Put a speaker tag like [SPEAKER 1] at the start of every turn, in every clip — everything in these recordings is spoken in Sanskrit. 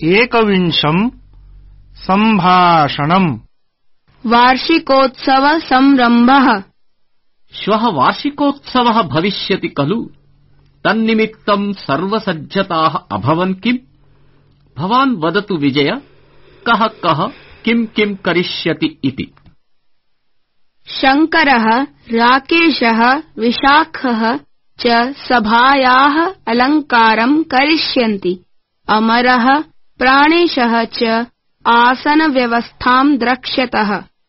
[SPEAKER 1] एकविंशं सम्भाषणम्।
[SPEAKER 2] वार्षिकोत्सव संरम्भः।
[SPEAKER 3] श्वः वार्षिकोत्सवः भविष्यति खलु? तन्निमित्तं सर्वसज्जताः अभवन् किम्? भवान् वदतु विजय, कः किं करिष्यति इति।
[SPEAKER 2] शङ्करः, राकेशः, विशाखः च सभायाः अलङ्कारं करिष्यन्ति। अमरः, प्राणेशः च आसनव्यवस्थां द्रक्ष्यतः।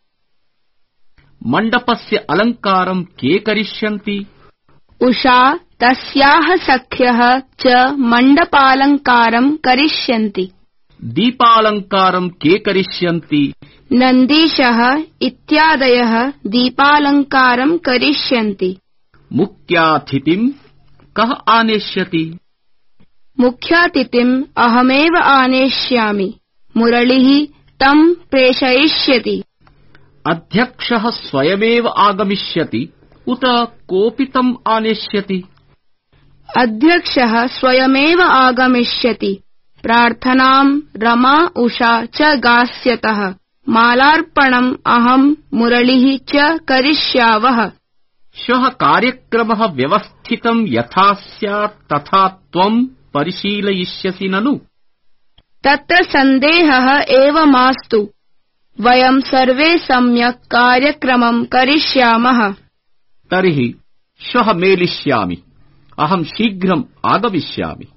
[SPEAKER 3] मण्डपस्य अलङ्कारं के करिष्यन्ति?
[SPEAKER 2] उषा, तस्याः सख्यः च मण्डपालङ्कारं करिष्यन्ति।
[SPEAKER 3] दीपालङ्कारं के करिष्यन्ति?
[SPEAKER 2] नन्दीशः इत्यादयः दीपालङ्कारं करिष्यन्ति।
[SPEAKER 3] मुख्यातिथिं कः आनेष्यति?
[SPEAKER 2] मुख्यातिथिम् अहमेव आनेष्यामि। मुरलिः तं प्रेषयिष्यति।
[SPEAKER 3] अध्यक्षः स्वयमेव आगमिष्यति उत कोऽपि तम् आनेष्यति?
[SPEAKER 2] अध्यक्षः स्वयमेव आगमिष्यति। प्रार्थनां रमा उषा च गास्यतः। मालार्पणम् अहं मुरलिः च करिष्यावः।
[SPEAKER 3] श्वः कार्यक्रमः व्यवस्थितं यथा स्यात् तथा त्वं परिशीलयिष्यसि ननु?
[SPEAKER 2] तत्र सन्देहः एव मास्तु। वयं सर्वे सम्यक् कार्यक्रमं करिष्यामः।
[SPEAKER 3] तर्हि श्वः मेलिष्यामि। अहं शीघ्रम् आगमिष्यामि।